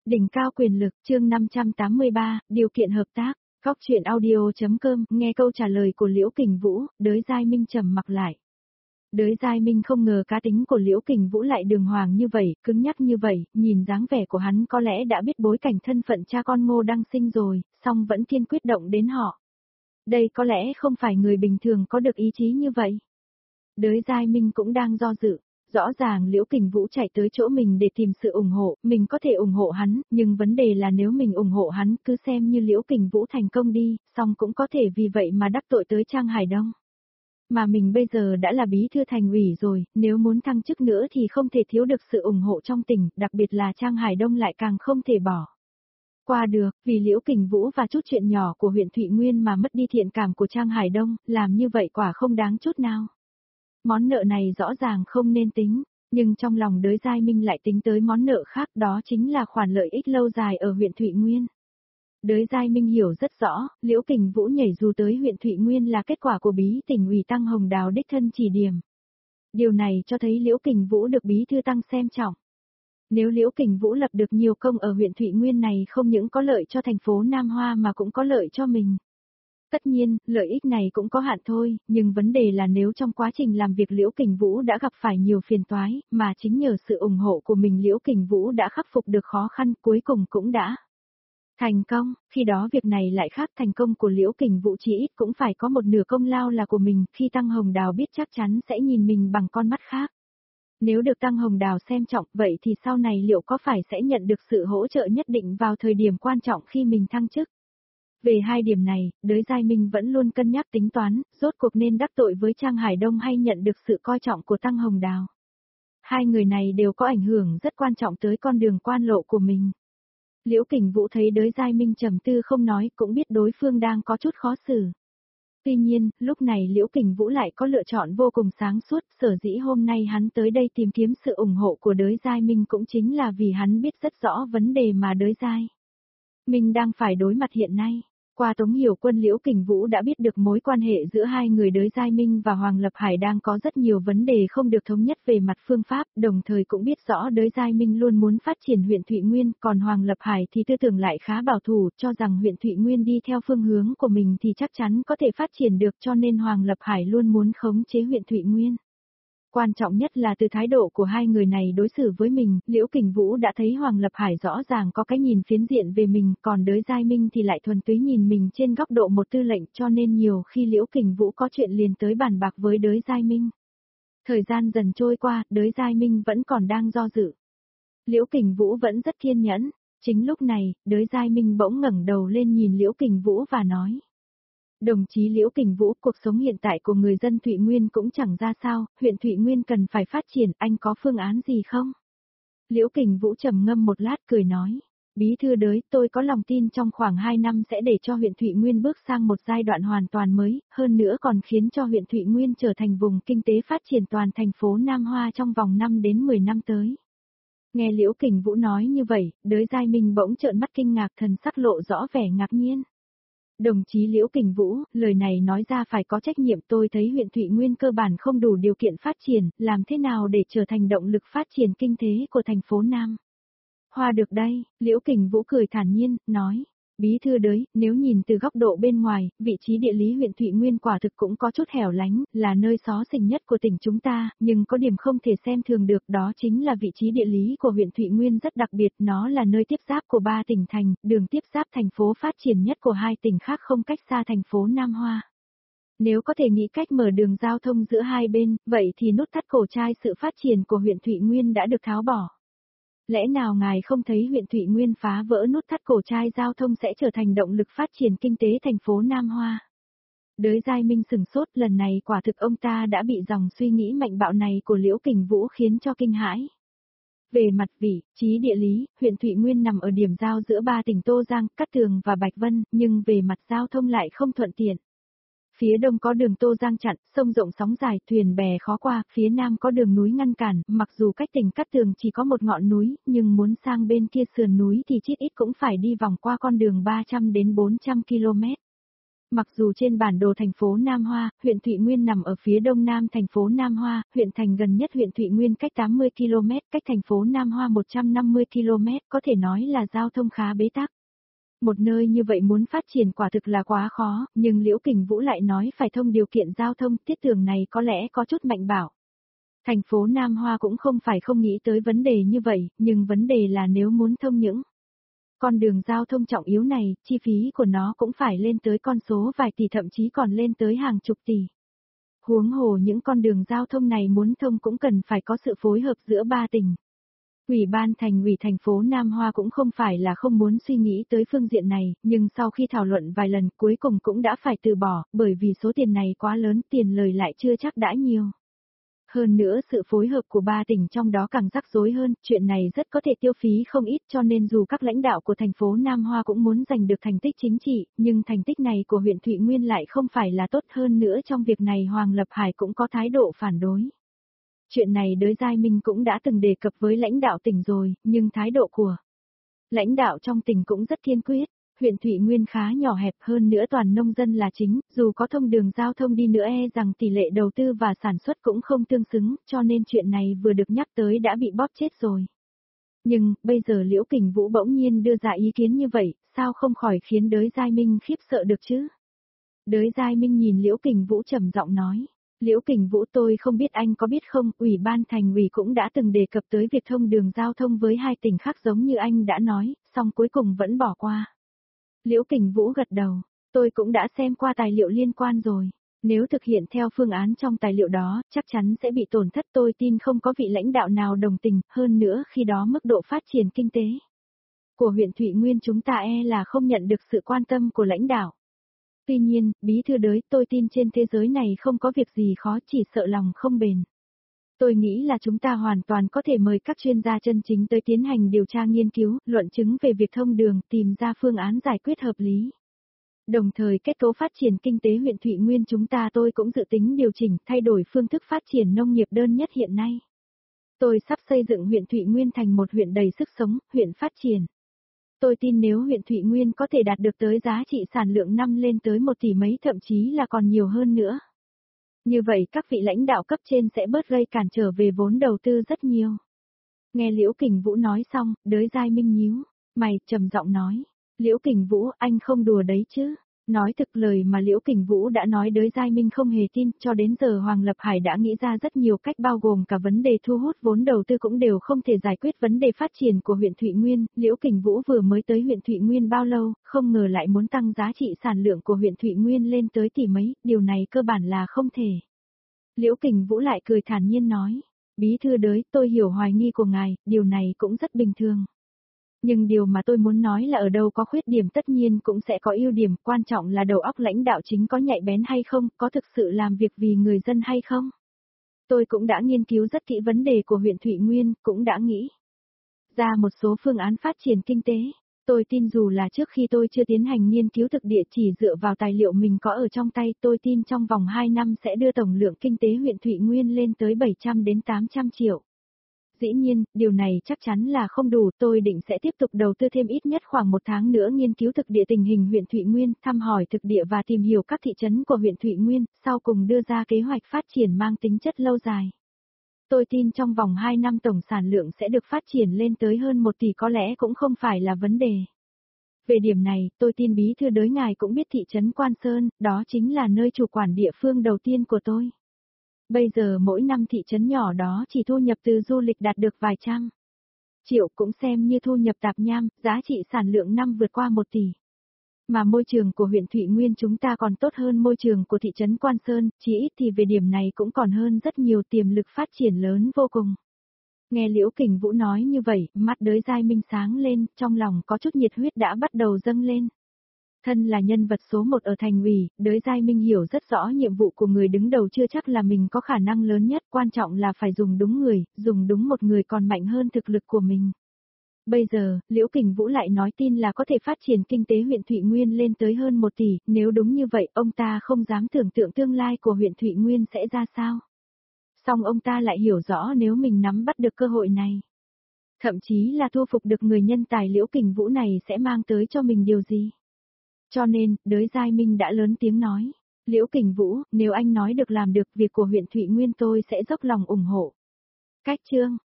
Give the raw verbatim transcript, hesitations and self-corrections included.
Đỉnh cao quyền lực, chương năm trăm tám mươi ba, điều kiện hợp tác. Góc chuyện audio.com, nghe câu trả lời của Liễu Kình Vũ, Đới Giai Minh trầm mặc lại. Đới Giai Minh không ngờ cá tính của Liễu Kình Vũ lại đường hoàng như vậy, cứng nhắc như vậy, nhìn dáng vẻ của hắn có lẽ đã biết bối cảnh thân phận cha con Ngô Đăng Sinh rồi, song vẫn kiên quyết động đến họ. Đây có lẽ không phải người bình thường có được ý chí như vậy. Đới Giai Minh cũng đang do dự. Rõ ràng Liễu Kình Vũ chạy tới chỗ mình để tìm sự ủng hộ, mình có thể ủng hộ hắn, nhưng vấn đề là nếu mình ủng hộ hắn cứ xem như Liễu Kình Vũ thành công đi, song cũng có thể vì vậy mà đắc tội tới Trang Hải Đông. Mà mình bây giờ đã là bí thư thành ủy rồi, nếu muốn thăng chức nữa thì không thể thiếu được sự ủng hộ trong tỉnh, đặc biệt là Trang Hải Đông lại càng không thể bỏ qua được, vì Liễu Kình Vũ và chút chuyện nhỏ của huyện Thụy Nguyên mà mất đi thiện cảm của Trang Hải Đông, làm như vậy quả không đáng chút nào. Món nợ này rõ ràng không nên tính, nhưng trong lòng Đới Giai Minh lại tính tới món nợ khác, đó chính là khoản lợi ích lâu dài ở huyện Thụy Nguyên. Đới Giai Minh hiểu rất rõ, Liễu Kình Vũ nhảy dù tới huyện Thụy Nguyên là kết quả của bí tỉnh ủy Tăng Hồng Đào đích thân chỉ điểm. Điều này cho thấy Liễu Kình Vũ được bí thư Tăng xem trọng. Nếu Liễu Kình Vũ lập được nhiều công ở huyện Thụy Nguyên này không những có lợi cho thành phố Nam Hoa mà cũng có lợi cho mình. Tất nhiên, lợi ích này cũng có hạn thôi, nhưng vấn đề là nếu trong quá trình làm việc Liễu Kình Vũ đã gặp phải nhiều phiền toái, mà chính nhờ sự ủng hộ của mình Liễu Kình Vũ đã khắc phục được khó khăn, cuối cùng cũng đã thành công, khi đó việc này lại khác, thành công của Liễu Kình Vũ chỉ ít cũng phải có một nửa công lao là của mình, khi Tăng Hồng Đào biết chắc chắn sẽ nhìn mình bằng con mắt khác. Nếu được Tăng Hồng Đào xem trọng, vậy thì sau này liệu có phải sẽ nhận được sự hỗ trợ nhất định vào thời điểm quan trọng khi mình thăng chức? Về hai điểm này, Đới Giai Minh vẫn luôn cân nhắc tính toán, rốt cuộc nên đắc tội với Trang Hải Đông hay nhận được sự coi trọng của Tăng Hồng Đào. Hai người này đều có ảnh hưởng rất quan trọng tới con đường quan lộ của mình. Liễu Kình Vũ thấy Đới Giai Minh trầm tư không nói, cũng biết đối phương đang có chút khó xử. Tuy nhiên, lúc này Liễu Kình Vũ lại có lựa chọn vô cùng sáng suốt, sở dĩ hôm nay hắn tới đây tìm kiếm sự ủng hộ của Đới Giai Minh cũng chính là vì hắn biết rất rõ vấn đề mà Đới Giai Minh đang phải đối mặt hiện nay. Qua Tống Hiểu Quân, Liễu Kình Vũ đã biết được mối quan hệ giữa hai người Đới Giai Minh và Hoàng Lập Hải đang có rất nhiều vấn đề không được thống nhất về mặt phương pháp, đồng thời cũng biết rõ Đới Giai Minh luôn muốn phát triển huyện Thụy Nguyên, còn Hoàng Lập Hải thì tư tưởng lại khá bảo thủ, cho rằng huyện Thụy Nguyên đi theo phương hướng của mình thì chắc chắn có thể phát triển được, cho nên Hoàng Lập Hải luôn muốn khống chế huyện Thụy Nguyên. Quan trọng nhất là từ thái độ của hai người này đối xử với mình, Liễu Kình Vũ đã thấy Hoàng Lập Hải rõ ràng có cái nhìn phiến diện về mình, còn Đới Giai Minh thì lại thuần túy nhìn mình trên góc độ một tư lệnh, cho nên nhiều khi Liễu Kình Vũ có chuyện liền tới bàn bạc với Đới Giai Minh. Thời gian dần trôi qua, Đới Giai Minh vẫn còn đang do dự. Liễu Kình Vũ vẫn rất kiên nhẫn. Chính lúc này, Đới Giai Minh bỗng ngẩng đầu lên nhìn Liễu Kình Vũ và nói: Đồng chí Liễu Kình Vũ, cuộc sống hiện tại của người dân Thụy Nguyên cũng chẳng ra sao, huyện Thụy Nguyên cần phải phát triển, anh có phương án gì không? Liễu Kình Vũ trầm ngâm một lát cười nói: Bí thư Đới, tôi có lòng tin trong khoảng hai năm sẽ để cho huyện Thụy Nguyên bước sang một giai đoạn hoàn toàn mới, hơn nữa còn khiến cho huyện Thụy Nguyên trở thành vùng kinh tế phát triển toàn thành phố Nam Hoa trong vòng năm đến mười năm tới. Nghe Liễu Kình Vũ nói như vậy, Đới Giai Minh bỗng trợn mắt kinh ngạc, thần sắc lộ rõ vẻ ngạc nhiên. Đồng chí Liễu Kình Vũ, lời này nói ra phải có trách nhiệm, tôi thấy huyện Thụy Nguyên cơ bản không đủ điều kiện phát triển, làm thế nào để trở thành động lực phát triển kinh tế của thành phố Nam Hoa được đây? Liễu Kình Vũ cười thản nhiên, nói: Bí thư Đới, nếu nhìn từ góc độ bên ngoài, vị trí địa lý huyện Thụy Nguyên quả thực cũng có chút hẻo lánh, là nơi xó xỉnh nhất của tỉnh chúng ta, nhưng có điểm không thể xem thường được, đó chính là vị trí địa lý của huyện Thụy Nguyên rất đặc biệt, nó là nơi tiếp giáp của ba tỉnh thành, đường tiếp giáp thành phố phát triển nhất của hai tỉnh khác không cách xa thành phố Nam Hoa. Nếu có thể nghĩ cách mở đường giao thông giữa hai bên, vậy thì nút thắt cổ trai sự phát triển của huyện Thụy Nguyên đã được tháo bỏ. Lẽ nào ngài không thấy huyện Thụy Nguyên phá vỡ nút thắt cổ trai giao thông sẽ trở thành động lực phát triển kinh tế thành phố Nam Hoa? Đới Giai Minh sừng sốt, lần này quả thực ông ta đã bị dòng suy nghĩ mạnh bạo này của Liễu Kình Vũ khiến cho kinh hãi. Về mặt vị trí địa lý, huyện Thụy Nguyên nằm ở điểm giao giữa ba tỉnh Tô Giang, Cát Tường và Bạch Vân, nhưng về mặt giao thông lại không thuận tiện. Phía đông có đường Tô Giang chặn, sông rộng sóng dài, thuyền bè khó qua, phía nam có đường núi ngăn cản, mặc dù cách tỉnh Cát Tường chỉ có một ngọn núi, nhưng muốn sang bên kia sườn núi thì chít ít cũng phải đi vòng qua con đường ba trăm đến bốn trăm ki lô mét. Mặc dù trên bản đồ thành phố Nam Hoa, huyện Thụy Nguyên nằm ở phía đông nam thành phố Nam Hoa, huyện thành gần nhất huyện Thụy Nguyên cách tám mươi ki lô mét, cách thành phố Nam Hoa một trăm năm mươi ki lô mét, có thể nói là giao thông khá bế tắc. Một nơi như vậy muốn phát triển quả thực là quá khó, nhưng Liễu Kình Vũ lại nói phải thông điều kiện giao thông, tiết tưởng này có lẽ có chút mạnh bạo. Thành phố Nam Hoa cũng không phải không nghĩ tới vấn đề như vậy, nhưng vấn đề là nếu muốn thông những con đường giao thông trọng yếu này, chi phí của nó cũng phải lên tới con số vài tỷ thậm chí còn lên tới hàng chục tỷ. Huống hồ những con đường giao thông này muốn thông cũng cần phải có sự phối hợp giữa ba tỉnh. Ủy ban thành ủy thành phố Nam Hoa cũng không phải là không muốn suy nghĩ tới phương diện này, nhưng sau khi thảo luận vài lần cuối cùng cũng đã phải từ bỏ, bởi vì số tiền này quá lớn, tiền lời lại chưa chắc đã nhiều. Hơn nữa sự phối hợp của ba tỉnh trong đó càng rắc rối hơn, chuyện này rất có thể tiêu phí không ít cho nên dù các lãnh đạo của thành phố Nam Hoa cũng muốn giành được thành tích chính trị, nhưng thành tích này của huyện Thụy Nguyên lại không phải là tốt hơn nữa trong việc này Hoàng Lập Hải cũng có thái độ phản đối. Chuyện này Đới Giai Minh cũng đã từng đề cập với lãnh đạo tỉnh rồi, nhưng thái độ của lãnh đạo trong tỉnh cũng rất kiên quyết. Huyện Thụy Nguyên khá nhỏ hẹp hơn nữa toàn nông dân là chính, dù có thông đường giao thông đi nữa e rằng tỷ lệ đầu tư và sản xuất cũng không tương xứng, cho nên chuyện này vừa được nhắc tới đã bị bóp chết rồi. Nhưng, bây giờ Liễu Kình Vũ bỗng nhiên đưa ra ý kiến như vậy, sao không khỏi khiến Đới Giai Minh khiếp sợ được chứ? Đới Giai Minh nhìn Liễu Kình Vũ trầm giọng nói. Liễu Kình Vũ tôi không biết anh có biết không, Ủy ban thành ủy cũng đã từng đề cập tới việc thông đường giao thông với hai tỉnh khác giống như anh đã nói, song cuối cùng vẫn bỏ qua. Liễu Kình Vũ gật đầu, tôi cũng đã xem qua tài liệu liên quan rồi. Nếu thực hiện theo phương án trong tài liệu đó, chắc chắn sẽ bị tổn thất, tôi tin không có vị lãnh đạo nào đồng tình, hơn nữa khi đó mức độ phát triển kinh tế của huyện Thụy Nguyên chúng ta e là không nhận được sự quan tâm của lãnh đạo. Tuy nhiên, bí thư Đới, tôi tin trên thế giới này không có việc gì khó, chỉ sợ lòng không bền. Tôi nghĩ là chúng ta hoàn toàn có thể mời các chuyên gia chân chính tới tiến hành điều tra nghiên cứu, luận chứng về việc thông đường, tìm ra phương án giải quyết hợp lý. Đồng thời kết cấu phát triển kinh tế huyện Thụy Nguyên chúng ta tôi cũng dự tính điều chỉnh, thay đổi phương thức phát triển nông nghiệp đơn nhất hiện nay. Tôi sắp xây dựng huyện Thụy Nguyên thành một huyện đầy sức sống, huyện phát triển. Tôi tin nếu huyện Thụy Nguyên có thể đạt được tới giá trị sản lượng năm lên tới một tỷ mấy thậm chí là còn nhiều hơn nữa. Như vậy các vị lãnh đạo cấp trên sẽ bớt gây cản trở về vốn đầu tư rất nhiều. Nghe Liễu Kình Vũ nói xong, Đới Giai Minh nhíu mày, trầm giọng nói. Liễu Kình Vũ, anh không đùa đấy chứ? Nói thực lời mà Liễu Kình Vũ đã nói Đới Giai Minh không hề tin, cho đến giờ Hoàng Lập Hải đã nghĩ ra rất nhiều cách bao gồm cả vấn đề thu hút vốn đầu tư cũng đều không thể giải quyết vấn đề phát triển của huyện Thụy Nguyên. Liễu Kình Vũ vừa mới tới huyện Thụy Nguyên bao lâu, không ngờ lại muốn tăng giá trị sản lượng của huyện Thụy Nguyên lên tới tỷ mấy, điều này cơ bản là không thể. Liễu Kình Vũ lại cười thản nhiên nói, bí thư Đới, tôi hiểu hoài nghi của ngài, điều này cũng rất bình thường. Nhưng điều mà tôi muốn nói là ở đâu có khuyết điểm tất nhiên cũng sẽ có ưu điểm, quan trọng là đầu óc lãnh đạo chính có nhạy bén hay không, có thực sự làm việc vì người dân hay không. Tôi cũng đã nghiên cứu rất kỹ vấn đề của huyện Thụy Nguyên, cũng đã nghĩ ra một số phương án phát triển kinh tế. Tôi tin dù là trước khi tôi chưa tiến hành nghiên cứu thực địa chỉ dựa vào tài liệu mình có ở trong tay, tôi tin trong vòng hai năm sẽ đưa tổng lượng kinh tế huyện Thụy Nguyên lên tới bảy trăm đến tám trăm triệu. Dĩ nhiên, điều này chắc chắn là không đủ, tôi định sẽ tiếp tục đầu tư thêm ít nhất khoảng một tháng nữa nghiên cứu thực địa tình hình huyện Thụy Nguyên, thăm hỏi thực địa và tìm hiểu các thị trấn của huyện Thụy Nguyên, sau cùng đưa ra kế hoạch phát triển mang tính chất lâu dài. Tôi tin trong vòng hai năm tổng sản lượng sẽ được phát triển lên tới hơn một tỷ có lẽ cũng không phải là vấn đề. Về điểm này, tôi tin bí thư Đới ngài cũng biết thị trấn Quan Sơn, đó chính là nơi chủ quản địa phương đầu tiên của tôi. Bây giờ mỗi năm thị trấn nhỏ đó chỉ thu nhập từ du lịch đạt được vài trăm triệu cũng xem như thu nhập tạp nham, giá trị sản lượng năm vượt qua một tỷ. Mà môi trường của huyện Thụy Nguyên chúng ta còn tốt hơn môi trường của thị trấn Quan Sơn, chỉ ít thì về điểm này cũng còn hơn rất nhiều, tiềm lực phát triển lớn vô cùng. Nghe Liễu Kình Vũ nói như vậy, mắt Đới Giai Minh sáng lên, trong lòng có chút nhiệt huyết đã bắt đầu dâng lên. Thân là nhân vật số một ở thành ủy, Đới Giai Minh hiểu rất rõ nhiệm vụ của người đứng đầu chưa chắc là mình có khả năng lớn nhất, quan trọng là phải dùng đúng người, dùng đúng một người còn mạnh hơn thực lực của mình. Bây giờ, Liễu Kình Vũ lại nói tin là có thể phát triển kinh tế huyện Thụy Nguyên lên tới hơn một tỷ, nếu đúng như vậy, ông ta không dám tưởng tượng tương lai của huyện Thụy Nguyên sẽ ra sao. Song ông ta lại hiểu rõ nếu mình nắm bắt được cơ hội này, thậm chí là thu phục được người nhân tài Liễu Kình Vũ này sẽ mang tới cho mình điều gì. Cho nên, Đới Giai Minh đã lớn tiếng nói. Liễu Kình Vũ, nếu anh nói được làm được việc của huyện Thụy Nguyên tôi sẽ dốc lòng ủng hộ. Cách chương.